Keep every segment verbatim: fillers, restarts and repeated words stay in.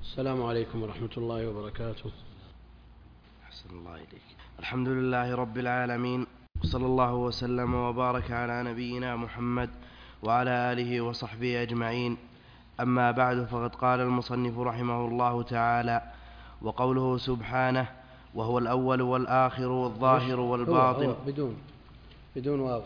السلام عليكم ورحمة الله وبركاته. أحسن الله إليك. الحمد لله رب العالمين، وصلى الله وسلم وبارك على نبينا محمد وعلى آله وصحبه أجمعين. أما بعد، فقد قال المصنف رحمه الله تعالى: وقوله سبحانه: وهو الأول والآخر والظاهر والباطن. هو, هو بدون بدون واو.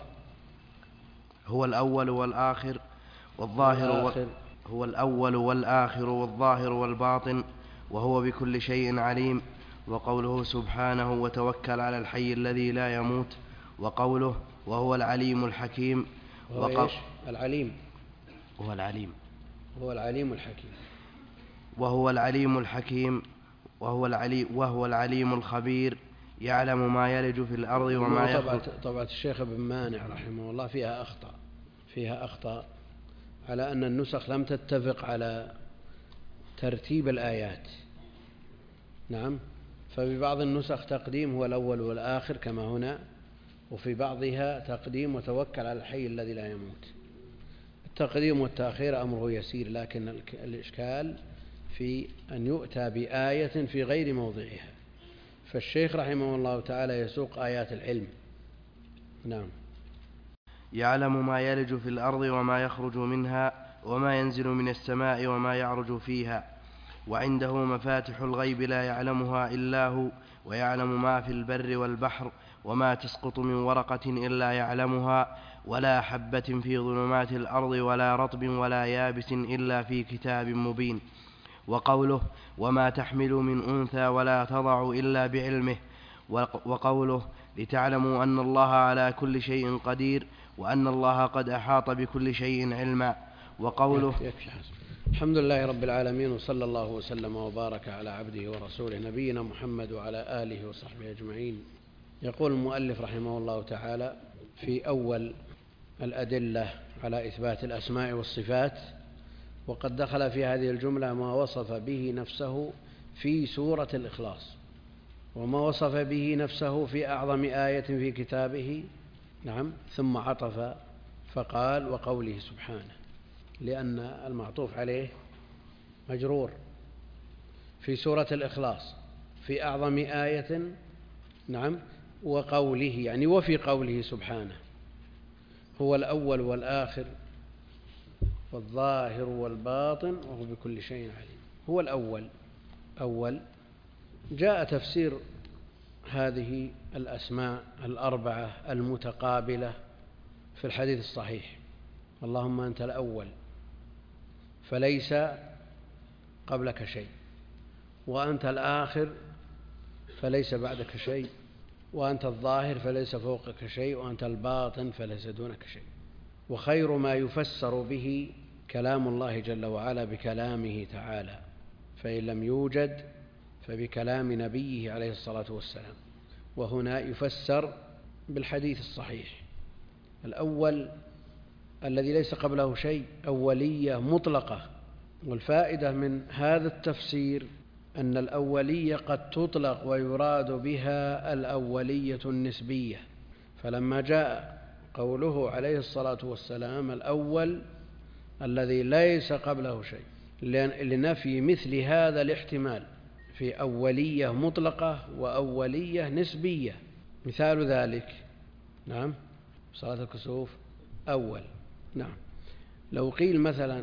هو الأول والآخر والظاهر والآخر. هو الأول والآخر والظاهر والباطن، وهو بكل شيء عليم. وقوله سبحانه: وتوكل على الحي الذي لا يموت. وقوله: وهو العليم الحكيم. وهو إيش؟ العليم. وهو العليم هو العليم الحكيم. وهو العليم الحكيم وهو العلي وهو العليم الخبير، يعلم ما يلج في الأرض وما يخرج. طبعا الشيخ ابن مانع رحمه الله فيها أخطأ فيها أخطأ على أن النسخ لم تتفق على ترتيب الآيات. نعم، ففي بعض النسخ تقديم هو الأول والآخر كما هنا، وفي بعضها تقديم وتوكل على الحي الذي لا يموت. التقديم والتأخير أمره يسير، لكن الإشكال في أن يؤتى بآية في غير موضعها. فالشيخ رحمه الله تعالى يسوق آيات العلم. نعم. يعلم ما يلج في الأرض وما يخرج منها وما ينزل من السماء وما يعرج فيها، وعنده مفاتح الغيب لا يعلمها إلا هو، ويعلم ما في البر والبحر، وما تسقط من ورقة إلا يعلمها، ولا حبة في ظلمات الأرض ولا رطب ولا يابس إلا في كتاب مبين. وقوله: وما تحمل من أنثى ولا تضع إلا بعلمه. وقوله: لتعلموا أن الله على كل شيء قدير، وأن الله قد أحاط بكل شيء علما. وقوله: الحمد لله رب العالمين، وصلى الله وسلم وبارك على عبده ورسوله نبينا محمد وعلى آله وصحبه أجمعين. يقول المؤلف رحمه الله تعالى في أول الأدلة على إثبات الأسماء والصفات، وقد دخل في هذه الجملة ما وصف به نفسه في سورة الإخلاص، وما وصف به نفسه في أعظم آية في كتابه. نعم. ثم عطف فقال: وقوله سبحانه، لأن المعطوف عليه مجرور في سورة الإخلاص في أعظم آية. نعم. وقوله يعني وفي قوله سبحانه: هو الأول والآخر والظاهر والباطن وهو بكل شيء عليم. هو الأول. أول جاء تفسير هذه الأسماء الأربعة المتقابلة في الحديث الصحيح: اللهم أنت الأول فليس قبلك شيء، وأنت الآخر فليس بعدك شيء، وأنت الظاهر فليس فوقك شيء، وأنت الباطن فليس دونك شيء. وخير ما يفسر به كلام الله جل وعلا بكلامه تعالى، فإن لم يوجد فبكلام نبيه عليه الصلاة والسلام. وهنا يفسر بالحديث الصحيح: الأول الذي ليس قبله شيء، أولية مطلقة. والفائدة من هذا التفسير أن الأولية قد تطلق ويراد بها الأولية النسبية. فلما جاء قوله عليه الصلاة والسلام الأول الذي ليس قبله شيء لنفي مثل هذا الاحتمال في أولية مطلقة وأولية نسبية. مثال ذلك: نعم، صلاة الكسوف أول. نعم، لو قيل مثلا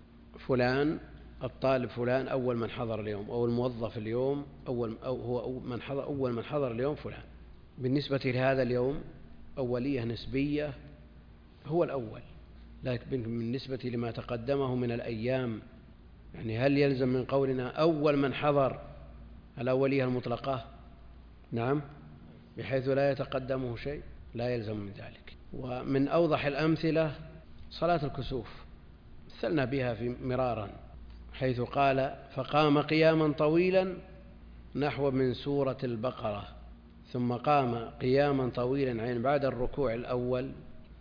فلان الطالب فلان أول من حضر اليوم، أو الموظف اليوم أول أو هو أول من حضر أول من حضر اليوم فلان، بالنسبة لهذا اليوم أولية نسبية، هو الأول. لكن بالنسبة لما تقدمه من الأيام، يعني هل يلزم من قولنا أول من حضر الأولية المطلقة؟ نعم، بحيث لا يتقدمه شيء، لا يلزم من ذلك. ومن أوضح الأمثلة صلاة الكسوف، مثلنا بها في مرارا، حيث قال: فقام قياما طويلا نحو من سورة البقرة، ثم قام قياما طويلا يعني بعد الركوع الأول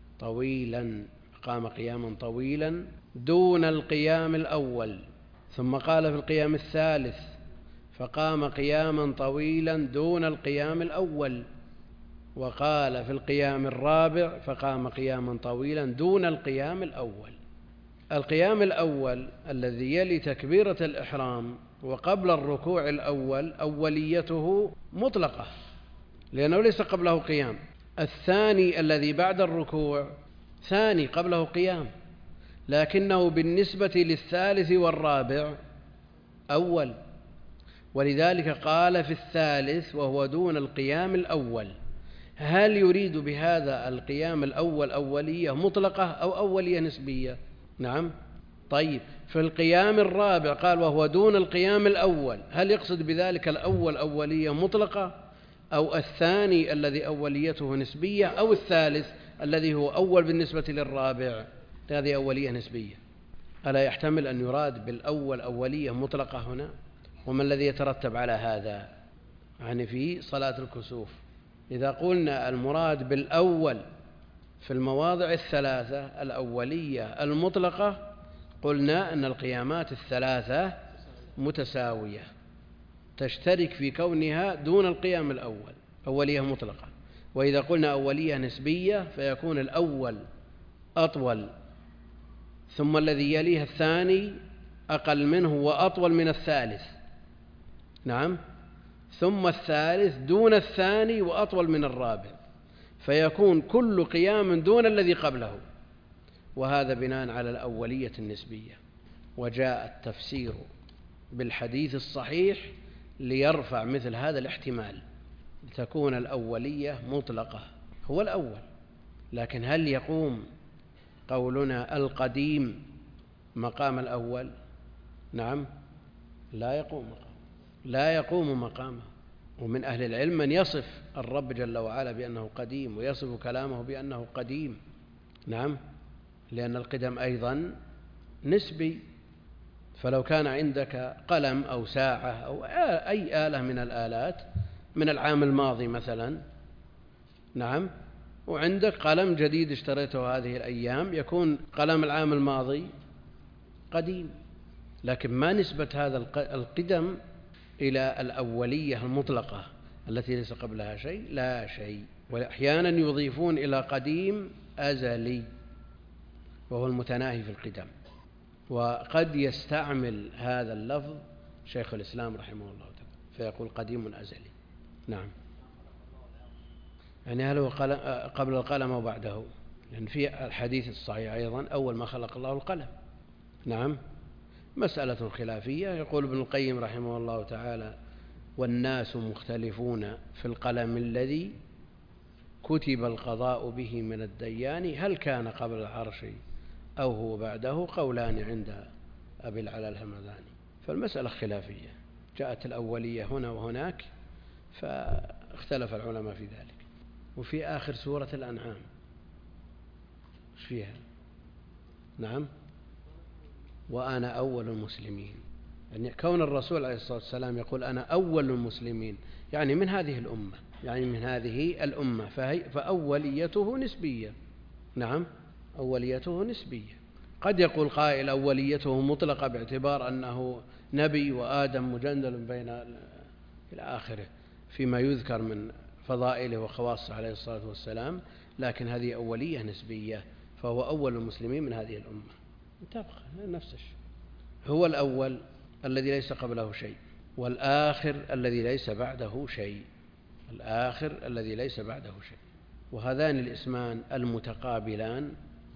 طويلا، قام قياما طويلا دون القيام الأول، ثم قال في القيام الثالث: فقام قياما طويلا دون القيام الأول، وقال في القيام الرابع: فقام قياما طويلا دون القيام الأول. القيام الأول الذي يلي تكبيرة الإحرام وقبل الركوع الأول أوليته مطلقة لأنه ليس قبله قيام. الثاني الذي بعد الركوع ثاني قبله قيام، لكنه بالنسبة للثالث والرابع أول، ولذلك قال في الثالث وهو دون القيام الأول. هل يريد بهذا القيام الأول أولية مطلقة أو أولية نسبية؟ نعم. طيب في القيام الرابع قال وهو دون القيام الأول، هل يقصد بذلك الأول أولية مطلقة أو الثاني الذي أوليته نسبية أو الثالث الذي هو أول بالنسبة للرابع؟ هذه أولية نسبية. ألا يحتمل أن يراد بالأول أولية مطلقة هنا؟ وما الذي يترتب على هذا؟ يعني في صلاة الكسوف إذا قلنا المراد بالأول في المواضع الثلاثة الأولية المطلقة قلنا أن القيامات الثلاثة متساوية تشترك في كونها دون القيام الأول أولية مطلقة. وإذا قلنا أولية نسبية فيكون الأول أطول ثم الذي يليه الثاني أقل منه وأطول من الثالث، نعم، ثم الثالث دون الثاني وأطول من الرابع، فيكون كل قيام دون الذي قبله، وهذا بناء على الأولية النسبية. وجاء التفسير بالحديث الصحيح ليرفع مثل هذا الاحتمال، لتكون الأولية مطلقة هو الأول. لكن هل يقوم قولنا القديم مقام الأول؟ نعم، لا يقوم مقام لا يقوم مقامه. ومن أهل العلم من يصف الرب جل وعلا بأنه قديم ويصف كلامه بأنه قديم، نعم، لأن القدم أيضا نسبي. فلو كان عندك قلم أو ساعة أو أي آلة من الآلات من العام الماضي مثلا، نعم، وعندك قلم جديد اشتريته هذه الأيام، يكون قلم العام الماضي قديم، لكن ما نسبة هذا القدم إلى الأولية المطلقة التي ليس قبلها شيء؟ لا شيء. وأحيانا يضيفون إلى قديم أزلي وهو المتناهي في القدم، وقد يستعمل هذا اللفظ شيخ الإسلام رحمه الله تعالى فيقول قديم أزلي. نعم، يعني هل هو قبل القلم أو بعده؟ لأن في الحديث الصحيح أيضا أول ما خلق الله القلم. نعم، مسألة خلافية. يقول ابن القيم رحمه الله تعالى والناس مختلفون في القلم الذي كتب القضاء به من الديان هل كان قبل العرش أو هو بعده؟ قولان عند أبي العلا الهمذاني. فالمسألة خلافية، جاءت الأولية هنا وهناك فاختلف العلماء في ذلك. وفي آخر سورة الأنعام ايش فيها؟ نعم، وأنا أول المسلمين، يعني كون الرسول عليه الصلاة والسلام يقول أنا أول المسلمين يعني من هذه الأمة، يعني من هذه الأمة، فهي فأوليته نسبية. نعم، أوليته نسبية. قد يقول قائل أوليته مطلقة باعتبار أنه نبي وآدم مجندل بين إلى آخره فيما يذكر من فضائله وخواصه عليه الصلاة والسلام، لكن هذه أولية نسبية، فهو أول المسلمين من هذه الأمة. تبقى نفس الشيء، هو الأول الذي ليس قبله شيء، والآخر الذي ليس بعده شيء، الآخر الذي ليس بعده شيء. وهذان الاسمان المتقابلان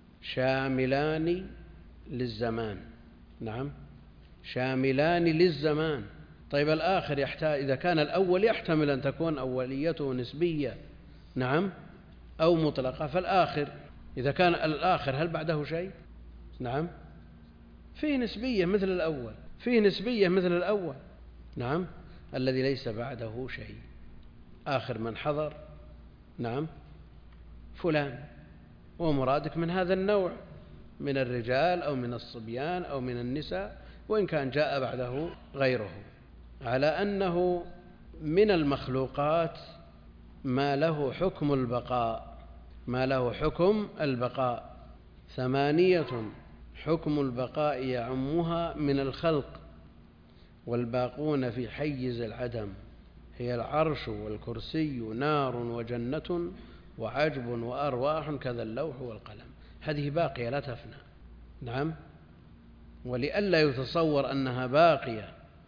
شاملان للزمان. نعم، شاملان للزمان. طيب الآخر يحتاج، إذا كان الأول يحتمل أن تكون أوليته نسبية، نعم، أو مطلقة، فالآخر إذا كان الآخر هل بعده شيء؟ نعم، فيه نسبية مثل الأول، فيه نسبية مثل الأول. نعم، الذي ليس بعده شيء، آخر من حضر، نعم، فلان، ومرادك من هذا النوع من الرجال أو من الصبيان أو من النساء، وإن كان جاء بعده غيره، على أنه من المخلوقات ما له حكم البقاء، ما له حكم البقاء. ثمانية حكم البقاء يعمها من الخلق، والباقون في حيز العدم هي العرش والكرسي نار وجنة وعجب وأرواح كذا اللوح والقلم. هذه باقية لا تفنى. نعم، ولئلا يتصور أنها باقية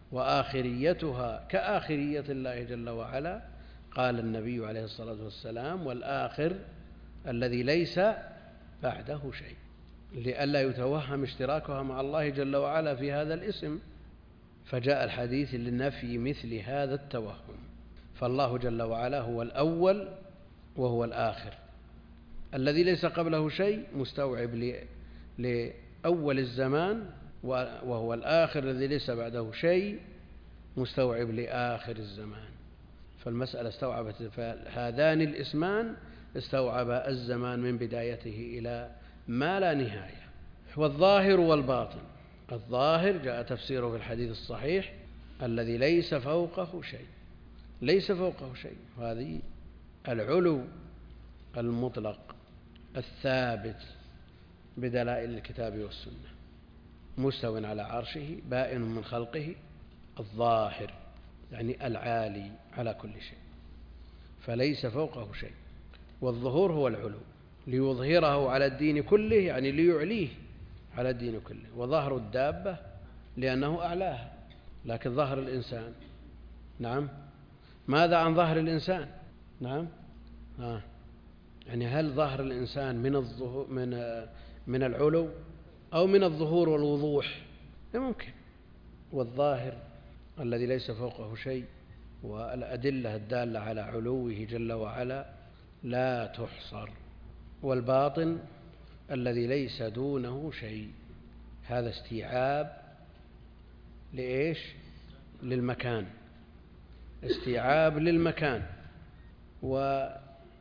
وآخريتها كآخرية الله جل وعلا. قال النبي عليه الصلاة والسلام: والآخر الذي ليس بعده شيء، لئلا يتوهم اشتراكها مع الله جل وعلا في هذا الاسم، فجاء الحديث لنفي مثل هذا التوهم. فالله جل وعلا هو الأول وهو الآخر الذي ليس قبله شيء، مستوعب لأول الزمان، وهو الآخر الذي ليس بعده شيء، مستوعب لآخر الزمان. فالمسألة استوعبت، فهذان الاسمان استوعب الزمان من بدايته إلى ما لا نهاية. والظاهر والباطن: الظاهر جاء تفسيره في الحديث الصحيح: الذي ليس فوقه شيء، ليس فوقه شيء، هذه العلو المطلق الثابت بدلائل الكتاب والسنة، مستو على عرشه، بائن من خلقه، الظاهر يعني العالي على كل شيء، فليس فوقه شيء. والظهور هو العلو، ليظهره على الدين كله، يعني ليعليه على الدين كله. وظهر الدابة لأنه أعلاها، لكن ظهر الإنسان، نعم، ماذا عن ظهر الإنسان؟ نعم، آه. يعني هل ظهر الإنسان من الظهور من من العلو أو من الظهور والوضوح؟ ممكن. والظاهر الذي ليس فوقه شيء، والأدلة الدالة على علوه جل وعلا لا تحصر. والباطن الذي ليس دونه شيء، هذا استيعاب لإيش؟ للمكان، استيعاب للمكان. وهذا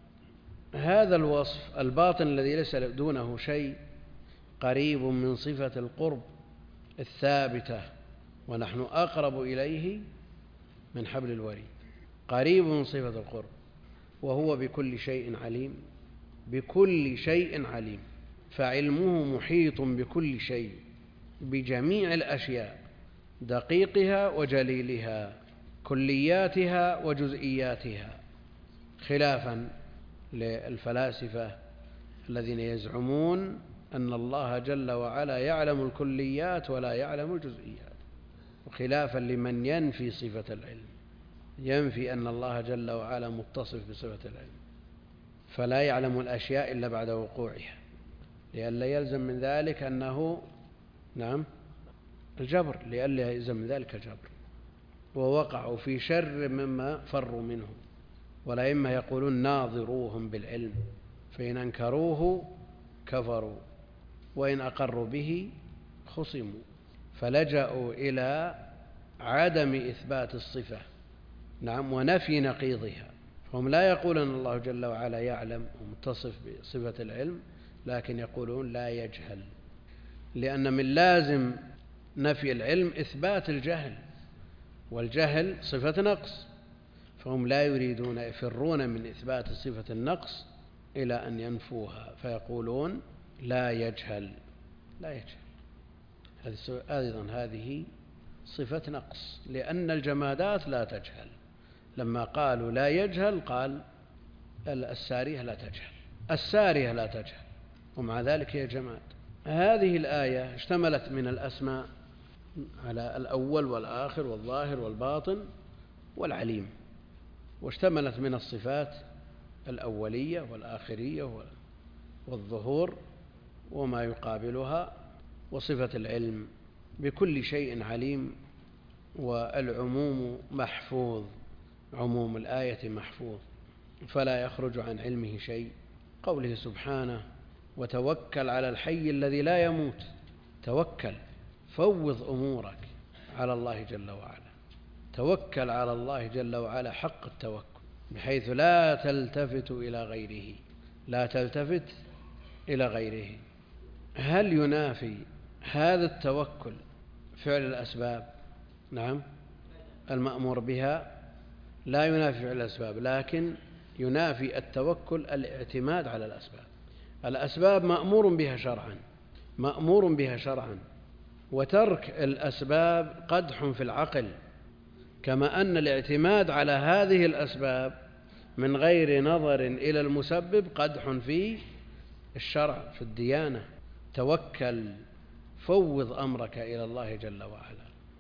الوصف الباطن الذي ليس دونه شيء قريب من صفة القرب الثابتة، ونحن أقرب إليه من حبل الوريد، قريب من صفة القرب، وهو بكل شيء عليم، بكل شيء عليم، فعلمه محيط بكل شيء، بجميع الأشياء، دقيقها وجليلها، كلياتها وجزئياتها، خلافا للفلاسفة الذين يزعمون أن الله جل وعلا يعلم الكليات ولا يعلم الجزئيات، وخلافا لمن ينفي صفة العلم، ينفي أن الله جل وعلا متصف بصفة العلم، فلا يعلم الأشياء إلا بعد وقوعها، لئلا يلزم من ذلك أنه نعم الجبر، لئلا يلزم من ذلك الجبر، ووقعوا في شر مما فروا منه. والأئمة يقولون: ناظروهم بالعلم، فإن أنكروه كفروا، وإن أقروا به خصموا، فلجأوا إلى عدم إثبات الصفة، نعم، ونفي نقيضها. هم لا يقولون أن الله جل وعلا يعلم ومتصف بصفة العلم، لكن يقولون لا يجهل، لأن من لازم نفي العلم إثبات الجهل، والجهل صفة نقص، فهم لا يريدون، يفرون من إثبات صفة النقص إلى أن ينفوها، فيقولون لا يجهل، لا يجهل. أيضا هذه صفة نقص، لأن الجمادات لا تجهل. لما قالوا لا يجهل قال السارية لا تجهل، السارية لا تجهل، ومع ذلك هي جماد. هذه الآية اشتملت من الأسماء على الأول والآخر والظاهر والباطن والعليم، واشتملت من الصفات الأولية والآخرية والظهور وما يقابلها، وصفة العلم بكل شيء عليم. والعموم محفوظ، عموم الآية محفوظ، فلا يخرج عن علمه شيء. قوله سبحانه: وتوكل على الحي الذي لا يموت. توكل، فوض أمورك على الله جل وعلا، توكل على الله جل وعلا حق التوكل، بحيث لا تلتفت إلى غيره، لا تلتفت إلى غيره. هل ينافي هذا التوكل فعل الأسباب؟ نعم، المأمور بها لا ينافي فعل الأسباب، لكن ينافي التوكل الاعتماد على الأسباب. الأسباب مأمور بها شرعا، مأمور بها شرعا، وترك الأسباب قدح في العقل، كما أن الاعتماد على هذه الأسباب من غير نظر إلى المسبب قدح في الشرع، في الديانة. توكل، فوض أمرك إلى الله جل وعلا،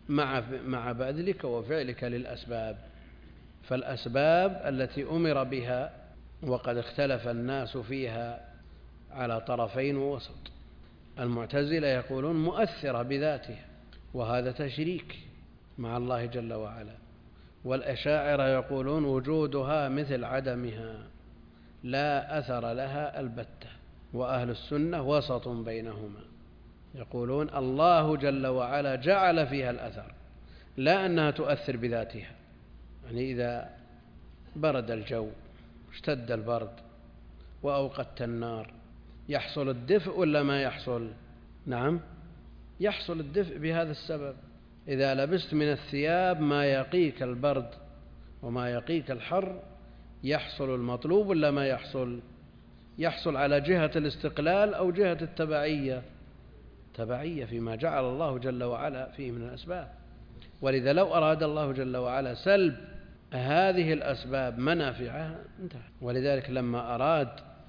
مع مع بذلك وفعلك للأسباب. فالأسباب التي أمر بها وقد اختلف الناس فيها على طرفين ووسط. المعتزلة يقولون مؤثرة بذاتها، وهذا تشريك مع الله جل وعلا. والأشاعرة يقولون وجودها مثل عدمها، لا أثر لها البتة. وأهل السنة وسط بينهما، يقولون الله جل وعلا جعل فيها الأثر، لا أنها تؤثر بذاتها. يعني إذا برد الجو، اشتد البرد، وأوقدت النار، يحصل الدفء ولا ما يحصل؟ نعم، يحصل الدفء بهذا السبب. إذا لبست من الثياب ما يقيك البرد وما يقيك الحر، يحصل المطلوب ولا ما يحصل؟ يحصل على جهة الاستقلال أو جهة التبعية؟ تبعية فيما جعل الله جل وعلا فيه من الأسباب. ولذا لو أراد الله جل وعلا سلب هذه الأسباب منافعها انتهى. ولذلك لما أراد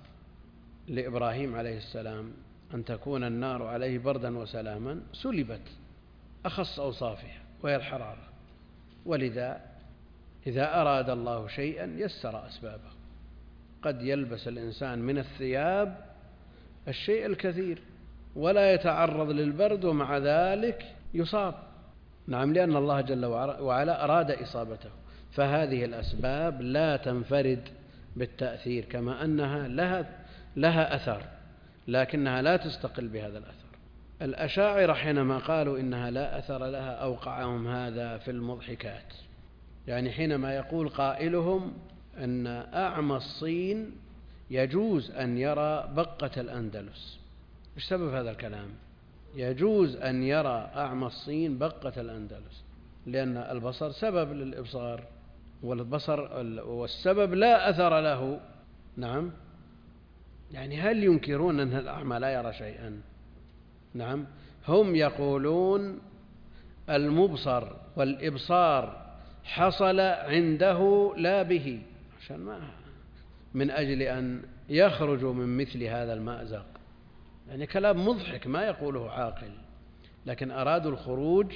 لإبراهيم عليه السلام أن تكون النار عليه بردا وسلاما، سلبت أخص أوصافها وهي الحرارة. ولذا إذا أراد الله شيئا يسر أسبابه. قد يلبس الإنسان من الثياب الشيء الكثير ولا يتعرض للبرد ومع ذلك يصاب. نعم، لأن الله جل وعلا أراد إصابته. فهذه الأسباب لا تنفرد بالتأثير، كما أنها لها, لها أثر، لكنها لا تستقل بهذا الأثر. الأشاعرة حينما قالوا إنها لا أثر لها أوقعهم هذا في المضحكات. يعني حينما يقول قائلهم أن أعمى الصين يجوز أن يرى بقة الأندلس. إيش سبب هذا الكلام؟ يجوز أن يرى أعمى الصين بقة الأندلس، لأن البصر سبب للإبصار، والبصر والسبب لا أثر له. نعم، يعني هل ينكرون أن الأعمى لا يرى شيئا؟ نعم، هم يقولون المبصر والإبصار حصل عنده لا به، عشان ما من أجل أن يخرجوا من مثل هذا المأزق. يعني كلام مضحك ما يقوله عاقل، لكن أرادوا الخروج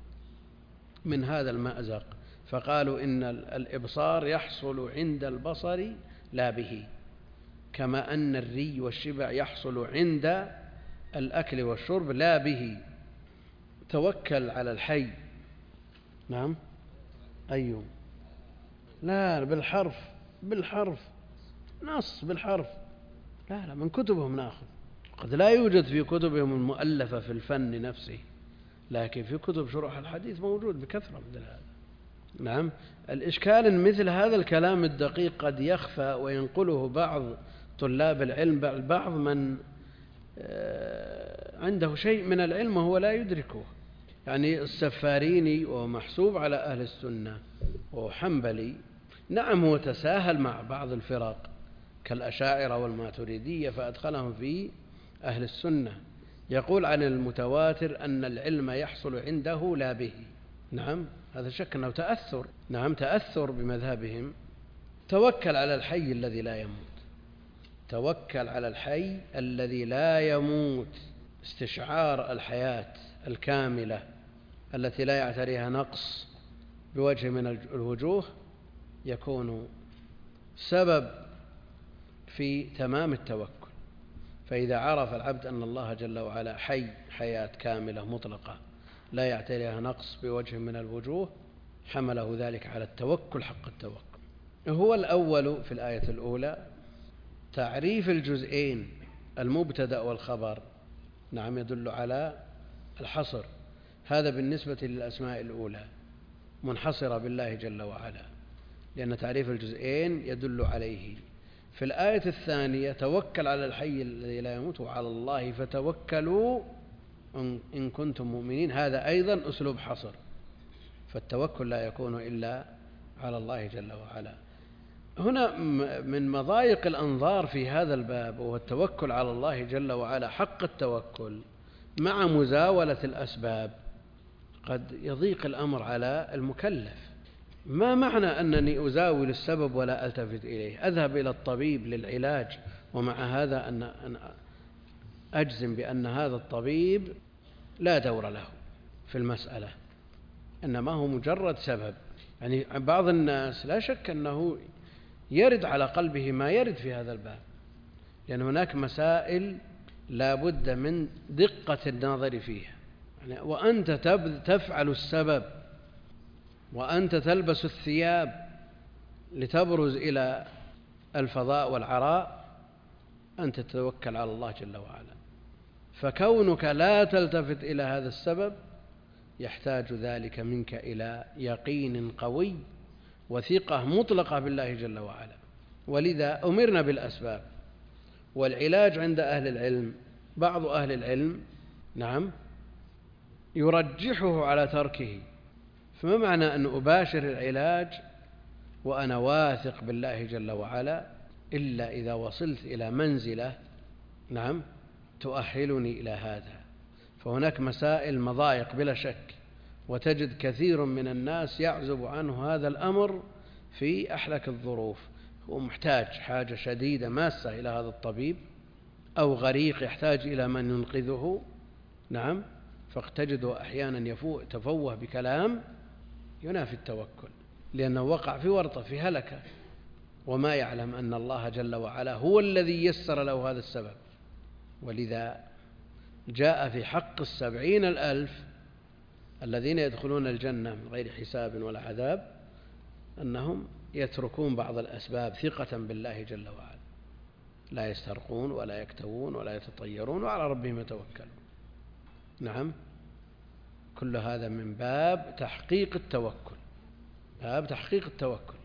من هذا المأزق، فقالوا إن الإبصار يحصل عند البصر لا به، كما أن الري والشبع يحصل عند الأكل والشرب لا به. توكل على الحي. نعم، أيوه، لا بالحرف، بالحرف نص بالحرف. لا لا، من كتبهم نأخذ. قد لا يوجد في كتبهم المؤلفة في الفن نفسه، لكن في كتب شروح الحديث موجود بكثرة مثل هذا. نعم، الإشكال مثل هذا الكلام الدقيق قد يخفى وينقله بعض طلاب العلم، بعض من عنده شيء من العلم وهو لا يدركه. يعني السفاريني وهو محسوب على أهل السنة وهو حنبلي، نعم هو تساهل مع بعض الفرق كالأشاعرة والماتريدية فأدخلهم في أهل السنة. يقول عن المتواتر أن العلم يحصل عنده لا به. نعم، هذا شك أنه تأثر. نعم، تأثر بمذهبهم. توكل على الحي الذي لا يموت، توكل على الحي الذي لا يموت. استشعار الحياة الكاملة التي لا يعتريها نقص بوجه من الوجوه يكون سبب في تمام التوكل. فإذا عرف العبد أن الله جل وعلا حي، حياة كاملة مطلقة لا يعتريها نقص بوجه من الوجوه، حمله ذلك على التوكل حق التوكل. هو الأول في الآية الأولى تعريف الجزئين المبتدأ والخبر. نعم، يدل على الحصر. هذا بالنسبة للأسماء الأولى منحصرة بالله جل وعلا، لأن تعريف الجزئين يدل عليه. في الآية الثانية توكل على الحي الذي لا يموت وعلى الله فتوكلوا إن كنتم مؤمنين. هذا أيضا أسلوب حصر، فالتوكل لا يكون إلا على الله جل وعلا. هنا من مضايق الأنظار في هذا الباب وهو التوكل على الله جل وعلا حق التوكل مع مزاولة الأسباب. قد يضيق الأمر على المكلف. ما معنى أنني أزاول السبب ولا ألتفت إليه؟ أذهب إلى الطبيب للعلاج ومع هذا أن أجزم بأن هذا الطبيب لا دور له في المسألة. إنما هو مجرد سبب. يعني بعض الناس لا شك أنه يرد على قلبه ما يرد في هذا الباب، لأن هناك مسائل لا بد من دقة النظر فيها. يعني وأنت تفعل السبب وأنت تلبس الثياب لتبرز إلى الفضاء والعراء، أنت تتوكل على الله جل وعلا. فكونك لا تلتفت إلى هذا السبب يحتاج ذلك منك إلى يقين قوي وثقة مطلقة بالله جل وعلا. ولذا أمرنا بالأسباب. والعلاج عند أهل العلم، بعض أهل العلم نعم يرجحه على تركه. فما معنى أن أباشر العلاج وأنا واثق بالله جل وعلا إلا إذا وصلت إلى منزلة نعم تؤهلني إلى هذا. فهناك مسائل مضايق بلا شك، وتجد كثير من الناس يعزب عنه هذا الأمر في أحلك الظروف. هو محتاج حاجة شديدة ماسة إلى هذا الطبيب، أو غريق يحتاج إلى من ينقذه نعم، فتجده أحيانا يتفوه بكلام ينافي التوكل، لأنه وقع في ورطة في هلكة، وما يعلم أن الله جل وعلا هو الذي يسر له هذا السبب. ولذا جاء في حق السبعين الألف الذين يدخلون الجنة من غير حساب ولا عذاب أنهم يتركون بعض الأسباب ثقة بالله جل وعلا، لا يسترقون ولا يكتوون ولا يتطيرون وعلى ربهم يتوكلون. نعم، كل هذا من باب تحقيق التوكل، باب تحقيق التوكل.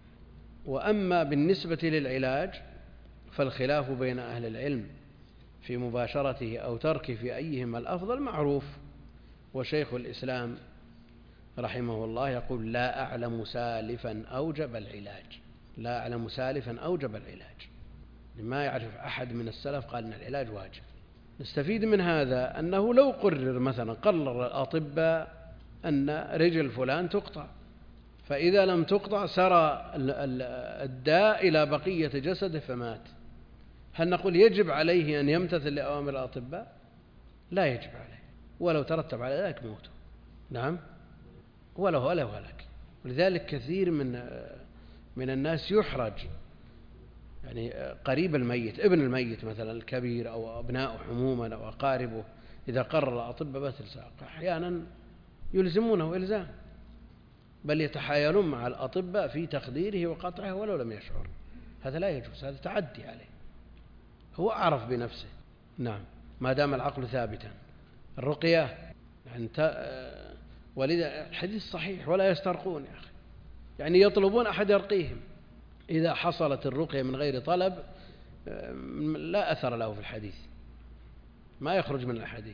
وأما بالنسبة للعلاج فالخلاف بين أهل العلم في مباشرته أو تركه في أيهما الأفضل معروف. وشيخ الإسلام رحمه الله يقول: لا أعلم سالفا أوجب العلاج، لا أعلم سالفا أوجب العلاج. لما يعرف أحد من السلف قال أن العلاج واجب. نستفيد من هذا أنه لو قرر مثلا قرر الأطباء أن رجل فلان تقطع، فإذا لم تقطع سرى الداء إلى بقية جسده فمات، هل نقول يجب عليه أن يمتثل لأوامر الأطباء؟ لا يجب عليه، ولو ترتب على ذلك موته. نعم، ولا هو ولا هلك. ولذلك كثير من من الناس يحرج، يعني قريب الميت، ابن الميت مثلا الكبير أو أبناؤه عموما أو أقاربه، إذا قرر الأطباء بتلساق أحيانا يلزمونه إلزام، بل يتحايلون مع الأطباء في تخديره وقطعه ولو لم يشعر. هذا لا يجوز، هذا تعدي عليه، هو أعرف بنفسه. نعم، ما دام العقل ثابتا. الرقية يعني ولذا الحديث صحيح: ولا يسترقون يا أخي، يعني يطلبون أحد يرقيهم. إذا حصلت الرقية من غير طلب لا أثر له في الحديث، ما يخرج من الحديث.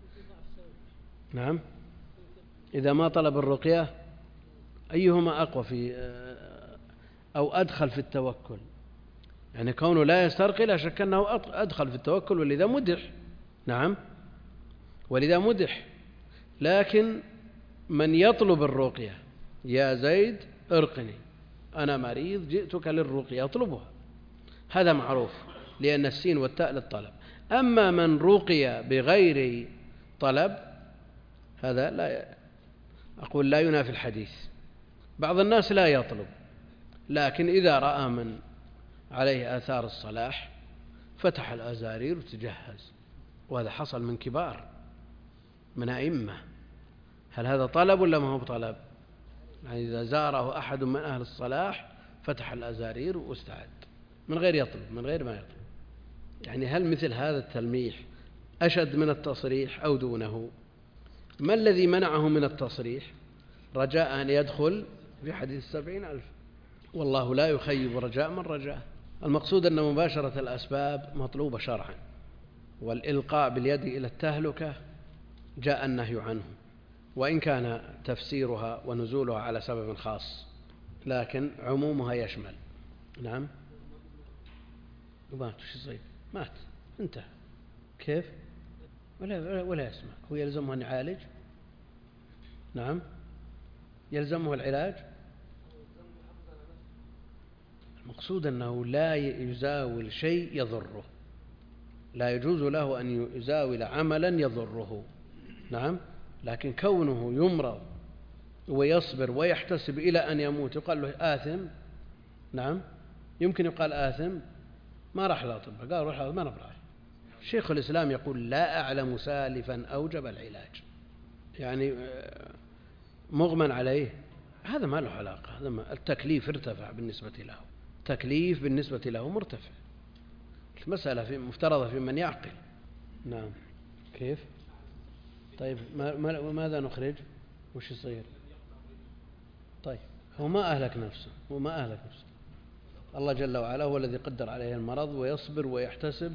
نعم، إذا ما طلب الرقية أيهما أقوى في أو أدخل في التوكل؟ يعني كونه لا يسترقي لا شك أنه أدخل في التوكل، ولذا مدح. نعم، ولذا مدح. لكن من يطلب الرقية: يا زيد ارقني، أنا مريض جئتك للرقية، يطلبها، هذا معروف، لأن السين والتاء للطلب. أما من رقي بغير طلب هذا لا أقول لا ينافي الحديث. بعض الناس لا يطلب، لكن إذا رأى من عليه آثار الصلاح فتح الأزارير وتجهز، وهذا حصل من كبار من أئمة. هل هذا طلب ولا ما هو بطلب؟ يعني إذا زاره أحد من أهل الصلاح فتح الأزارير واستعد من غير يطلب، من غير ما يطلب. يعني هل مثل هذا التلميح أشد من التصريح أو دونه؟ ما الذي منعه من التصريح رجاء أن يدخل في حديث السبعين ألف؟ والله لا يخيب رجاء من رجاه. المقصود أن مباشرة الأسباب مطلوبة شرعا، والإلقاء باليد إلى التهلكة جاء النهي عنه، وإن كان تفسيرها ونزولها على سبب خاص، لكن عمومها يشمل. نعم، مات وش يصيب؟ مات، انتهى. كيف؟ ولا, ولا يسمع. هو يلزمه أن يعالج؟ نعم، يلزمه العلاج. المقصود أنه لا يزاول شيء يضره، لا يجوز له أن يزاول عملا يضره. نعم، لكن كونه يمرض ويصبر ويحتسب إلى أن يموت يقال له آثم؟ نعم، يمكن يقال آثم؟ ما راح الأطباء قال روح ما نبرح. شيخ الإسلام يقول لا أعلم سالفا أوجب العلاج، يعني مغمى عليه، هذا ما له علاقة، هذا ما التكليف ارتفع بالنسبة له، تكليف بالنسبة له مرتفع، المسألة في مفترضة في من يعقل. نعم. كيف؟ طيب ما ماذا نخرج؟ وش يصير؟ طيب هو ما أهلك نفسه، هو ما أهلك نفسه، الله جل وعلا هو الذي قدر عليه المرض ويصبر ويحتسب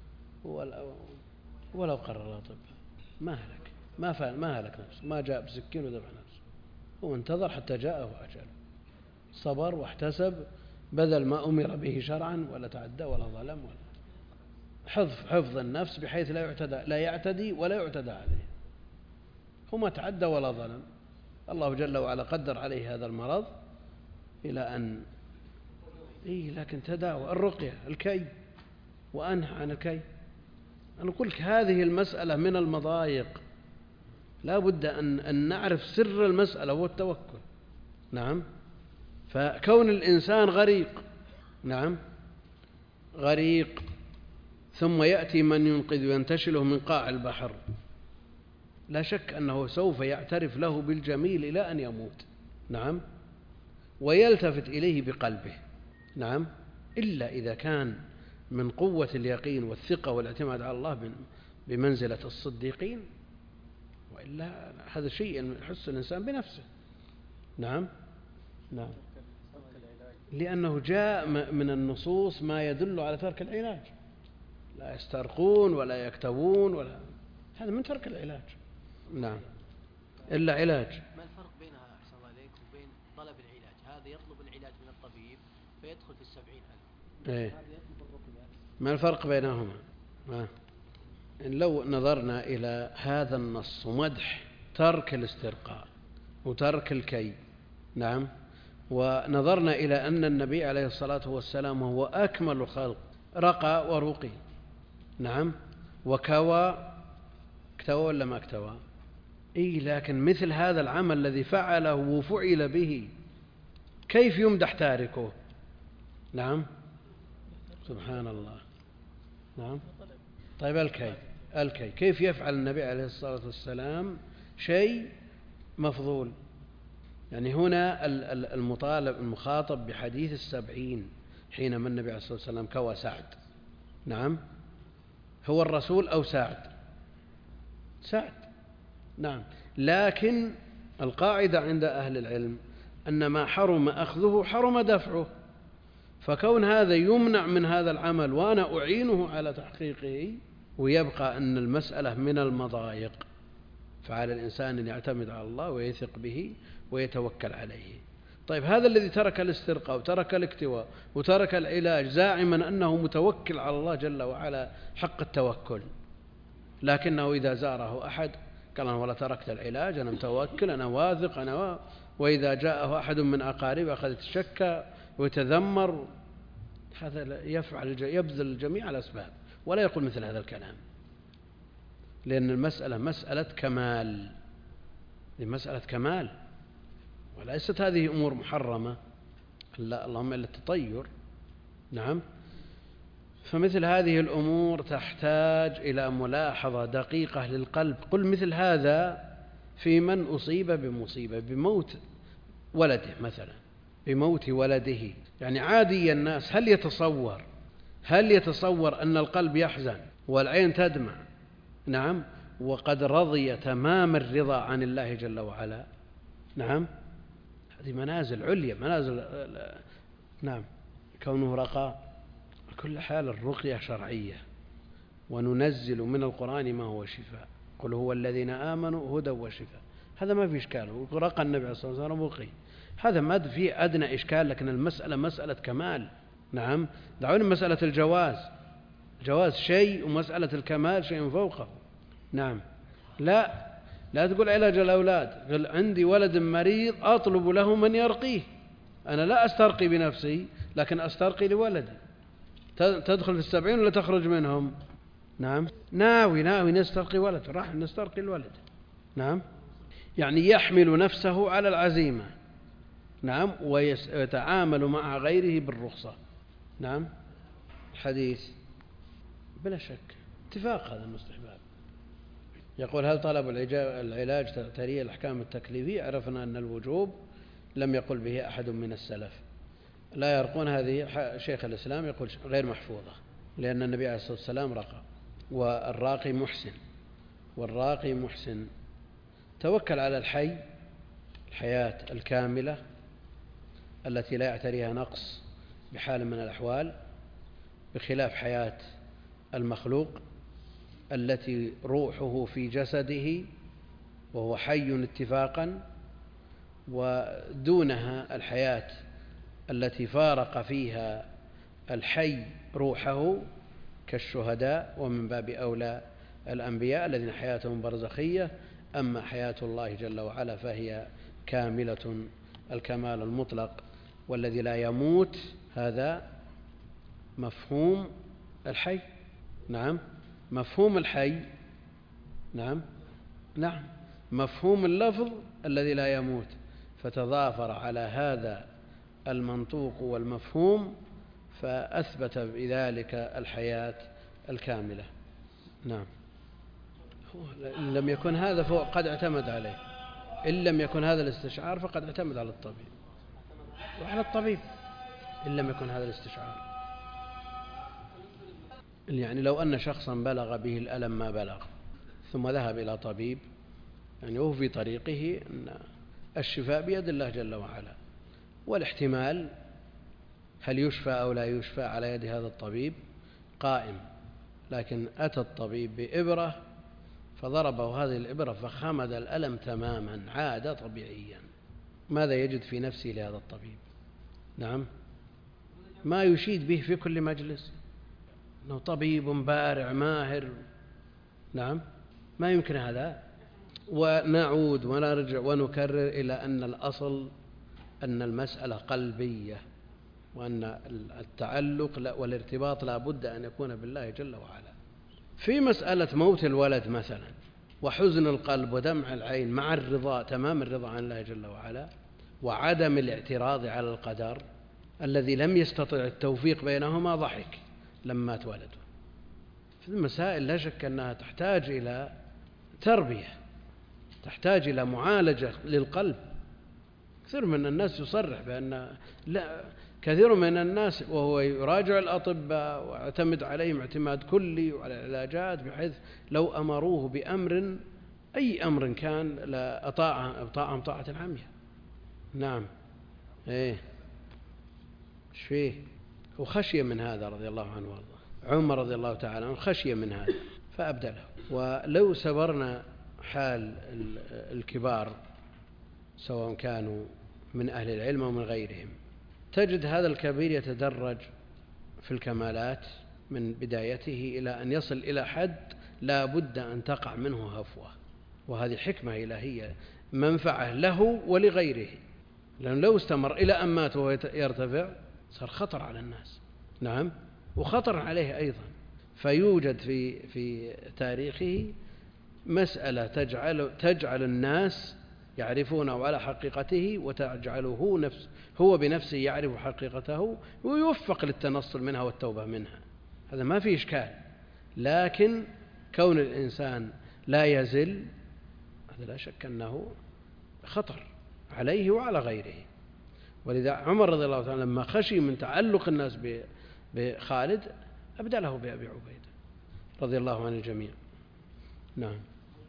ولو قرر الأطباء ما أهلك، ما فعل ما أهلك نفسه، ما جاء بسكين وذبح نفسه، هو انتظر حتى جاءه أجله، صبر واحتسب بذل ما أمر به شرعا ولا تعدى ولا ظلم ولا حفظ حفظ النفس بحيث لا يعتدى لا يعتدي ولا يعتدى عليه، هو ما تعدى ولا ظلم، الله جل وعلا قدر عليه هذا المرض إلى أن إيه لكن تداوى الرقية الكي وأنهى عن الكي. أنا أقول لك هذه المسألة من المضايق، لا بد أن, أن نعرف سر المسألة هو التوكل. نعم. فكون الإنسان غريق، نعم غريق، ثم يأتي من ينقذ وينتشله من قاع البحر، لا شك أنه سوف يعترف له بالجميل إلى أن يموت. نعم. ويلتفت إليه بقلبه. نعم. إلا إذا كان من قوة اليقين والثقة والاعتماد على الله بمنزلة الصديقين، وإلا هذا شيء يحس الإنسان بنفسه. نعم. نعم. لأنه جاء من النصوص ما يدل على ترك العلاج، لا يسترقون ولا يكتوون ولا، هذا من ترك العلاج. نعم. إلا علاج. ما الفرق بينها أحسن الله عليك وبين طلب العلاج؟ هذا يطلب العلاج من الطبيب فيدخل في السبعين ألف. إيه. ما الفرق بينهما؟ ما. إن لو نظرنا إلى هذا النص ومدح ترك الاسترقاء وترك الكي، نعم، ونظرنا إلى أن النبي عليه الصلاة والسلام هو أكمل الخلق، رقى ورقي، نعم، وكوى، اكتوى ولا ما اكتوى؟ إيه، لكن مثل هذا العمل الذي فعله وفعل به كيف يمدح تاركه؟ نعم. سبحان الله. نعم. طيب الكي الكي كيف يفعل النبي عليه الصلاة والسلام شيء مفضول؟ يعني هنا المطالب المخاطب بحديث السبعين حينما النبي عليه الصلاة والسلام كوى سعد، نعم، هو الرسول أو سعد؟ سعد. نعم. لكن القاعدة عند أهل العلم أن ما حرم أخذه حرم دفعه، فكون هذا يمنع من هذا العمل وأنا أعينه على تحقيقه، ويبقى أن المسألة من المضايق، فعلى الإنسان أن يعتمد على الله ويثق به ويتوكل عليه. طيب هذا الذي ترك الاسترقاء وترك الاكتواء وترك العلاج زاعما أنه متوكل على الله جل وعلا حق التوكل، لكنه إذا زاره أحد قال أنا ولا تركت العلاج، أنا متوكل، أنا واثق، أنا و... وإذا جاءه أحد من أقاربه أخذ يتشكى ويتذمر، هذا يفعل يبذل جميع الأسباب ولا يقول مثل هذا الكلام، لأن المسألة مسألة كمال، مسألة كمال، وليست هذه أمور محرمة، لا اللهم إلا التطير. نعم. فمثل هذه الأمور تحتاج إلى ملاحظة دقيقة للقلب. قل مثل هذا في من أصيب بمصيبة، بموت ولده مثلا، بموت ولده، يعني عادي الناس هل يتصور هل يتصور أن القلب يحزن والعين تدمع، نعم، وقد رضي تمام الرضا عن الله جل وعلا؟ نعم. هذه منازل عليا، منازل. نعم. كونه رقى، كل حال الرقية شرعية، وننزل من القرآن ما هو شفاء، قل هو الذين آمنوا هدى وشفاء، هذا ما في إشكال، رقى النبي عليه الصلاة والسلام وقي، هذا ما في أدنى إشكال، لكن المسألة مسألة كمال. نعم. دعوني مسألة الجواز، جواز شيء ومسألة الكمال شيء فوقه. نعم. لا لا تقول علاج الأولاد، قل عندي ولد مريض أطلب له من يرقيه، أنا لا أسترقي بنفسي لكن أسترقي لولدي، تدخل في السبعين ولا تخرج منهم؟ نعم. ناوي ناوي نسترقي ولد، راح نسترقي الولد. نعم. يعني يحمل نفسه على العزيمة. نعم. ويتعامل مع غيره بالرخصة. نعم. الحديث بلا شك اتفاق هذا المستحباب. يقول هل طلب العلاج تقتضي الأحكام التكليفية؟ عرفنا أن الوجوب لم يقل به أحد من السلف. لا يرقون، هذه شيخ الإسلام يقول غير محفوظة، لأن النبي عليه الصلاة والسلام رقى، والراقي محسن، والراقي محسن توكل على الحي، الحياة الكاملة التي لا يعتريها نقص بحال من الأحوال، بخلاف حياة المخلوق التي روحه في جسده وهو حي اتفاقا، ودونها الحياة التي فارق فيها الحي روحه كالشهداء، ومن باب أولى الأنبياء الذين حياتهم برزخية. أما حياة الله جل وعلا فهي كاملة الكمال المطلق، والذي لا يموت هذا مفهوم الحي. نعم. مفهوم الحي. نعم. نعم. مفهوم اللفظ الذي لا يموت، فتضافر على هذا المنطوق والمفهوم فأثبت بذلك الحياة الكاملة. نعم. إن لم يكن هذا فقد اعتمد عليه، إن لم يكن هذا الاستشعار فقد اعتمد على الطبيب وعلى الطبيب إن لم يكن هذا الاستشعار. يعني لو أن شخصا بلغ به الألم ما بلغ ثم ذهب إلى طبيب، يعني وهو في طريقه أن الشفاء بيد الله جل وعلا، والاحتمال هل يشفى أو لا يشفى على يد هذا الطبيب قائم، لكن أتى الطبيب بإبرة فضربه هذه الإبرة فخمد الألم تماما، عاد طبيعيا. ماذا يجد في نفسه لهذا الطبيب؟ نعم. ما يشيد به في كل مجلس أنه طبيب بارع ماهر. نعم. ما يمكن هذا. ونعود ونرجع ونكرر إلى أن الأصل أن المسألة قلبية، وأن التعلق والارتباط لا بد أن يكون بالله جل وعلا. في مسألة موت الولد مثلا وحزن القلب ودمع العين مع الرضا، تمام الرضا عن الله جل وعلا، وعدم الاعتراض على القدر الذي لم يستطع التوفيق بينهما، ضحك لما مات ولده. في المسائل لا شك أنها تحتاج إلى تربية، تحتاج إلى معالجة للقلب. كثير من الناس يصرح بأن لا، كثير من الناس وهو يراجع الأطباء واعتمد عليهم اعتماد كلي وعلى العلاجات، بحيث لو أمروه بأمر أي أمر كان لأطاعهم طاعة عمياء. نعم. إيه إيش فيه؟ وخشية من هذا رضي الله عنه وارضاه. عمر رضي الله تعالى عنه خشية من هذا فأبدله. ولو سبرنا حال الكبار سواء كانوا من أهل العلم أو من غيرهم، تجد هذا الكبير يتدرج في الكمالات من بدايته إلى أن يصل إلى حد لا بد أن تقع منه هفوة، وهذه حكمة إلهية منفعة له ولغيره، لأنه لو استمر إلى أن مات وهو يرتفع صار خطر على الناس. نعم. وخطر عليه أيضا. فيوجد في في تاريخه مسألة تجعل تجعل الناس يعرفونه على حقيقته، وتجعله نفس هو بنفسه يعرف حقيقته ويوفق للتنصل منها والتوبة منها. هذا ما فيه إشكال، لكن كون الإنسان لا يزل هذا لا شك أنه خطر عليه وعلى غيره. ولذا عمر رضي الله تعالى لما خشي من تعلق الناس بخالد أبدله بأبي عبيدة رضي الله عن الجميع. نعم.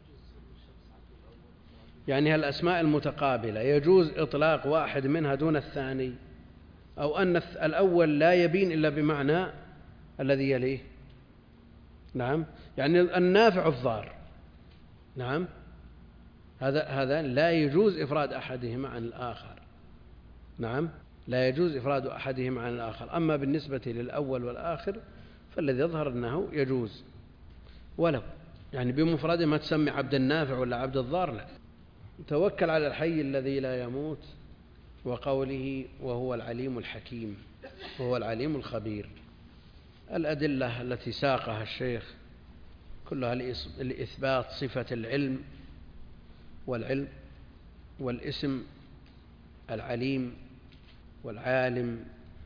يعني الأسماء المتقابلة يجوز إطلاق واحد منها دون الثاني، أو أن الأول لا يبين إلا بمعنى الذي يليه. نعم. يعني النافع الضار. نعم. هذا هذا لا يجوز إفراد أحدهما عن الآخر. نعم. لا يجوز إفراد أحدهما عن الآخر. أما بالنسبة للأول والآخر فالذي يظهر أنه يجوز، ولو يعني بمفرده ما تسمي عبد النافع ولا عبد الضار، لا. توكل على الحي الذي لا يموت، وقوله وهو العليم الحكيم وهو العليم الخبير. الأدلة التي ساقها الشيخ كلها لإثبات صفة العلم، والعلم والاسم العليم والعالم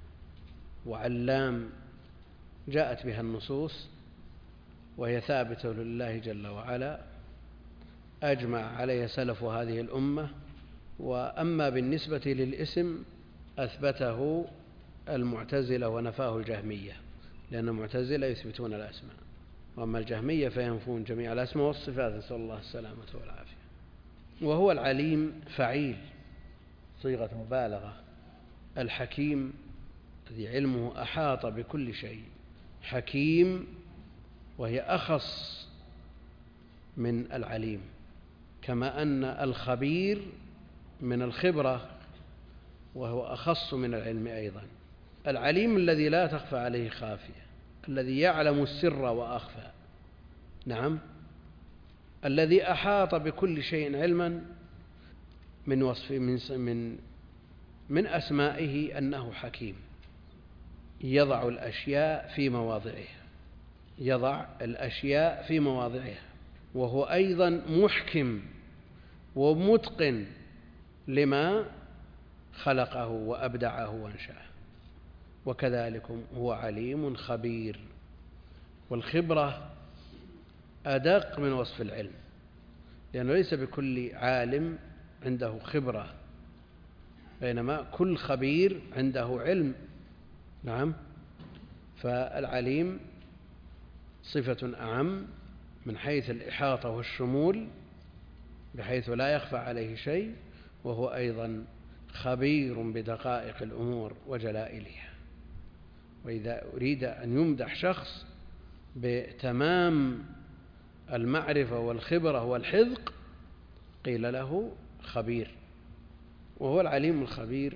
وعلام جاءت بها النصوص وهي ثابتة لله جل وعلا، أجمع عليها سلف هذه الأمة. وأما بالنسبة للاسم أثبته المعتزلة ونفاه الجهمية، لأن المعتزلة يثبتون الأسماء، وأما الجهمية فينفون جميع الأسماء والصفات، نسأل الله السلامة والعافية. وهو العليم فعيل صيغة مبالغة، الحكيم الذي علمه أحاط بكل شيء، حكيم وهي أخص من العليم، كما أن الخبير من الخبرة وهو أخص من العلم أيضا. العليم الذي لا تخفى عليه خافية، الذي يعلم السر وأخفى، نعم، الذي أحاط بكل شيء علما. من وصف من من من أسمائه أنه حكيم، يضع الأشياء في مواضعها، يضع الأشياء في مواضعها، وهو أيضا محكم ومتقن لما خلقه وأبدعه وأنشأه. وكذلك هو عليم خبير، والخبرة أدق من وصف العلم، لأنه ليس بكل عالم عنده خبرة، بينما كل خبير عنده علم. نعم، فالعليم صفة أعم من حيث الإحاطة والشمول، بحيث لا يخفى عليه شيء، وهو أيضا خبير بدقائق الأمور وجلائلها. وإذا أريد أن يمدح شخص بتمام المعرفة والخبرة والحذق قيل له خبير، وهو العليم الخبير.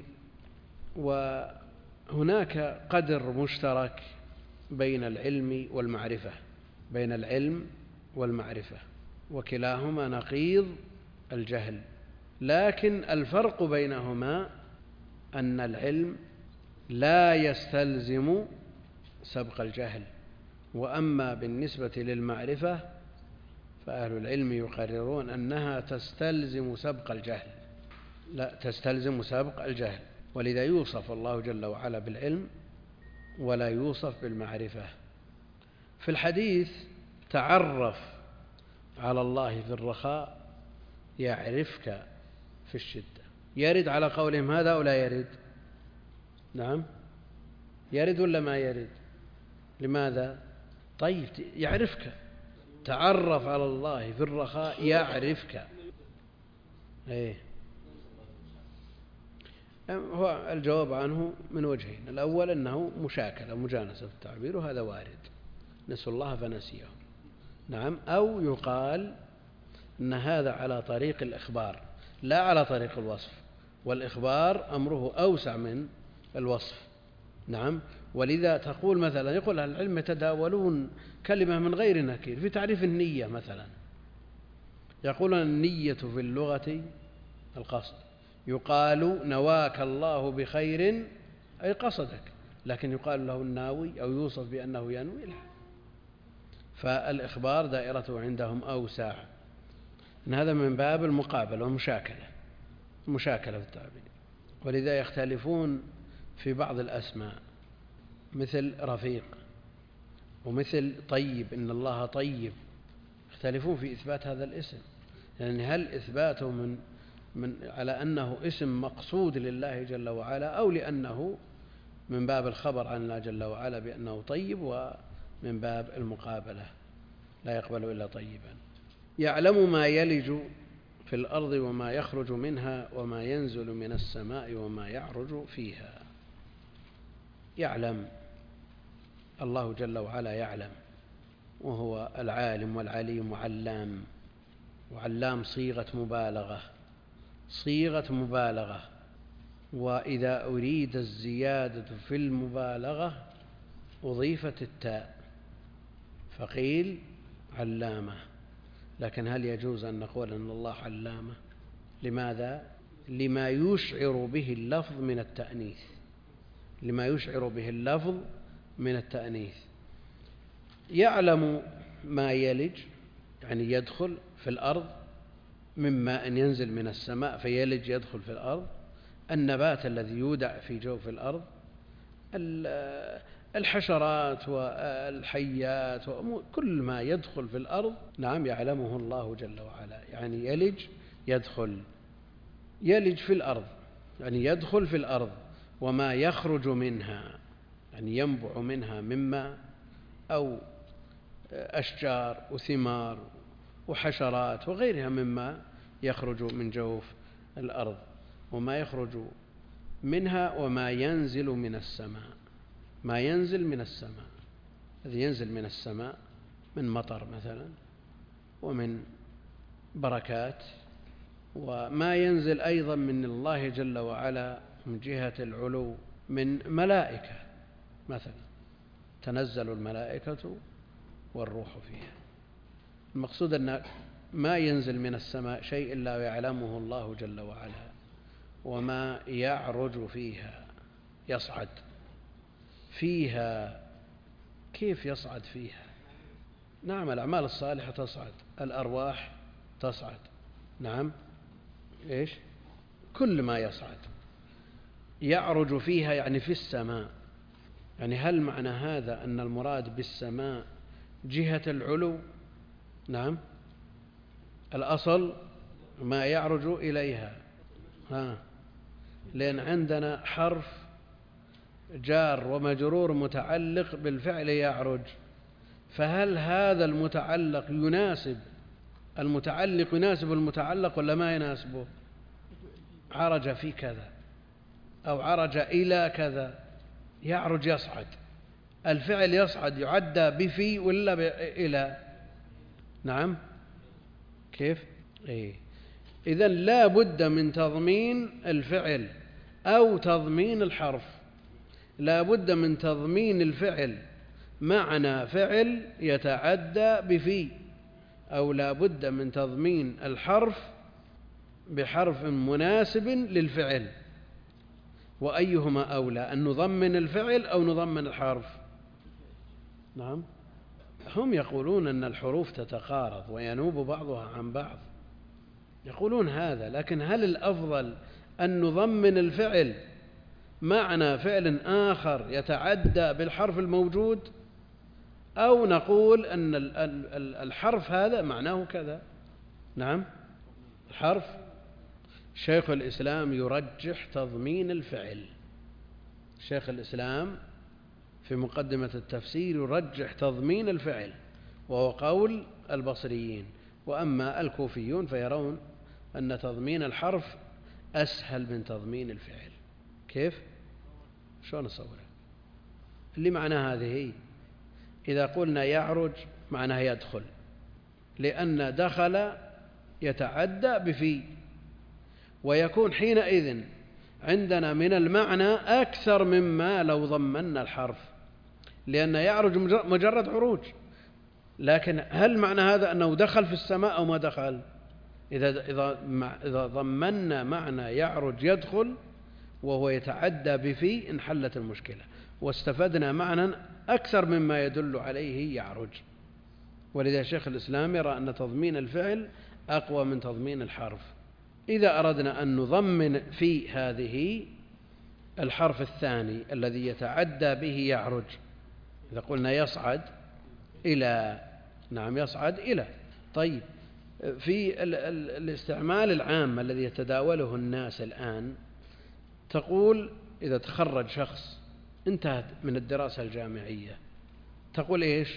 وهناك قدر مشترك بين العلم والمعرفة، بين العلم والمعرفة، وكلاهما نقيض الجهل، لكن الفرق بينهما أن العلم لا يستلزم سبق الجهل، وأما بالنسبة للمعرفة فأهل العلم يقررون أنها تستلزم سبق الجهل، لا تستلزم سبق الجهل، ولذا يوصف الله جل وعلا بالعلم ولا يوصف بالمعرفة. في الحديث تعرف على الله في الرخاء يعرفك في الشدة، يرد على قولهم هذا أو لا يرد؟ نعم، يرد ولا ما يرد؟ لماذا؟ طيب، يعرفك، تعرف على الله في الرخاء يعرفك. ايه، هو الجواب عنه من وجهين: الأول أنه مشاكلة مجانسة في التعبير، وهذا وارد، نسوا الله فنسيهم. نعم، أو يقال أن هذا على طريق الإخبار لا على طريق الوصف، والإخبار أمره أوسع من الوصف. نعم، ولذا تقول مثلا، يقول أهل العلم يتداولون كلمة من غير نكير في تعريف النية مثلا، يقولون النية في اللغة القصد، يقال نواك الله بخير أي قصدك، لكن يقال له الناوي أو يوصف بأنه ينوي له. فالإخبار دائرته عندهم أوسع، إن هذا من باب المقابلة والمشاكلة، مشاكلة في التعبير. ولذا يختلفون في بعض الأسماء، مثل رفيق ومثل طيب، إن الله طيب، يختلفون في إثبات هذا الاسم، يعني هل إثباته من من على أنه اسم مقصود لله جل وعلا، أو لأنه من باب الخبر عن الله جل وعلا بأنه طيب، ومن باب المقابلة لا يقبل إلا طيبا. يعلم ما يلج في الأرض وما يخرج منها وما ينزل من السماء وما يعرج فيها. يعلم، الله جل وعلا يعلم، وهو العالم والعليم وعلام. وعلام صيغة مبالغة، صيغة مبالغة، وإذا أريد الزيادة في المبالغة أضيفت التاء فقيل علامة. لكن هل يجوز أن نقول أن الله علامة؟ لماذا؟ لما يشعر به اللفظ من التأنيث، لما يشعر به اللفظ من التأنيث. يعلم ما يلج يعني يدخل في الأرض، مما أن ينزل من السماء فيلج يدخل في الأرض، النبات الذي يودع في جوف الأرض، الحشرات والحيات وكل ما يدخل في الأرض نعم يعلمه الله جل وعلا. يعني يلج يدخل، يلج في الأرض يعني يدخل في الأرض، وما يخرج منها يعني ينبع منها مما أو أشجار وثمار وحشرات وغيرها مما يخرج من جوف الأرض، وما يخرج منها وما ينزل من السماء. ما ينزل من السماء، الذي ينزل من السماء من مطر مثلا ومن بركات، وما ينزل أيضا من الله جل وعلا من جهة العلو من ملائكة مثلا، تنزل الملائكة والروح فيها. المقصود أن ما ينزل من السماء شيء إلا يعلمه الله جل وعلا، وما يعرج فيها يصعد فيها. كيف يصعد فيها؟ نعم الأعمال الصالحة تصعد، الأرواح تصعد، نعم إيش؟ كل ما يصعد يعرج فيها يعني في السماء. يعني هل معنى هذا أن المراد بالسماء جهة العلو؟ نعم الأصل ما يعرج إليها، ها، لأن عندنا حرف جار ومجرور متعلق بالفعل يعرج، فهل هذا المتعلق يناسب المتعلق يناسب المتعلق ولا ما يناسبه؟ عرج في كذا أو عرج إلى كذا، يعرج يصعد، الفعل يصعد يعدى بفي ولا إلى؟ نعم كيف؟ إيه؟ إذن لا بد من تضمين الفعل أو تضمين الحرف، لا بد من تضمين الفعل معنى فعل يتعدى بفي، أو لا بد من تضمين الحرف بحرف مناسب للفعل. وأيهما أولى، أن نضمن الفعل أو نضمن الحرف؟ نعم هم يقولون أن الحروف تتقارب وينوب بعضها عن بعض، يقولون هذا، لكن هل الأفضل أن نضمن الفعل معنى فعل آخر يتعدى بالحرف الموجود، أو نقول أن الحرف هذا معناه كذا؟ نعم الحرف شيخ الإسلام يرجح تضمين الفعل، شيخ الإسلام في مقدمة التفسير يرجح تضمين الفعل، وهو قول البصريين. وأما الكوفيون فيرون أن تضمين الحرف أسهل من تضمين الفعل. كيف؟ شلون أصوره؟ اللي معناه هذه، إذا قلنا يعرج معناه يدخل، لأن دخل يتعدى بفي، ويكون حينئذ عندنا من المعنى أكثر مما لو ضمنا الحرف، لأن يعرج مجرد عروج. لكن هل معنى هذا أنه دخل في السماء أو ما دخل؟ إذا إذا إذا ضمنا معنى يعرج يدخل وهو يتعدى بفي انحلت المشكلة، واستفدنا معنى أكثر مما يدل عليه يعرج. ولذا شيخ الإسلام يرى أن تضمين الفعل أقوى من تضمين الحرف. إذا أردنا أن نضمن في هذه الحرف الثاني الذي يتعدى به يعرج، إذا قلنا يصعد إلى، نعم يصعد إلى. طيب في الاستعمال العام الذي يتداوله الناس الآن، تقول إذا تخرج شخص انتهت من الدراسة الجامعية، تقول إيش؟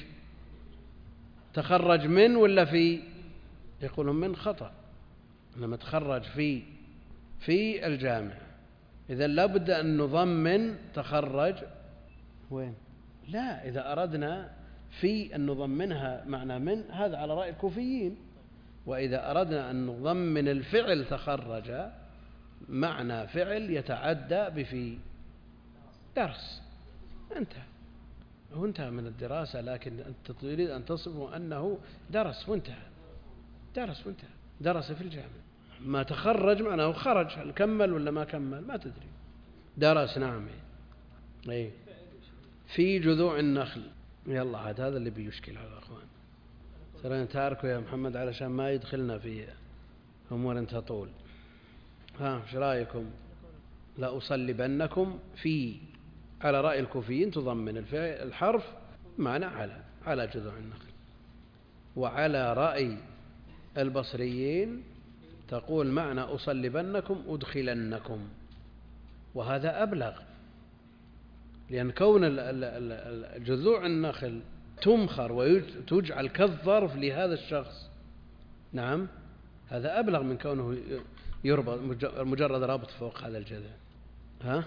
تخرج من ولا في؟ يقولون من، خطأ، لما تخرج في في الجامعة، إذا لابد أن نضمن تخرج وين؟ لا، إذا أردنا في أن نضمنها معنى من، هذا على رأي الكوفيين. وإذا أردنا أن نضمن الفعل تخرج معنى فعل يتعدى بفي، درس، انتهى، هو انتهى من الدراسة، لكن أنت تريد أن تصفه أنه درس وانتهى، درس وانتهى، درس في الجامعة. ما تخرج معناه خرج، هل كمل ولا ما كمل ما تدري، درس. نعم أي في جذوع النخل. يلا عاد هذا اللي بيشكل على الأخوان، ترى تاركه يا محمد علشان ما يدخلنا في أمور تطول. ها ايش رايكم؟ لأصلبنكم في، على رأي الكوفيين تضمن الفعل الحرف معنى على على جذوع النخل، وعلى رأي البصريين تقول معنى أصلبنكم أدخلنكم، وهذا أبلغ، لأن كون جذوع النخل تمخر وتجعل كالظرف لهذا الشخص، نعم، هذا أبلغ من كونه يربط مجرد رابط فوق هذا الجذع. ها؟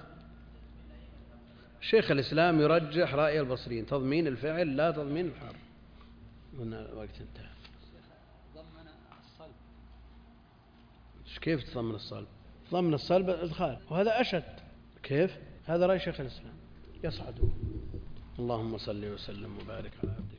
شيخ الإسلام يرجح رأي البصريين تضمين الفعل لا تضمين الحرف. قلنا الوقت انتهى. ضمن الصلب. كيف تضمن الصلب؟ ضمن الصلب الإدخال، وهذا أشد. كيف؟ هذا رأي شيخ الإسلام يصعد. اللهم صل وسلم وبارك على عبده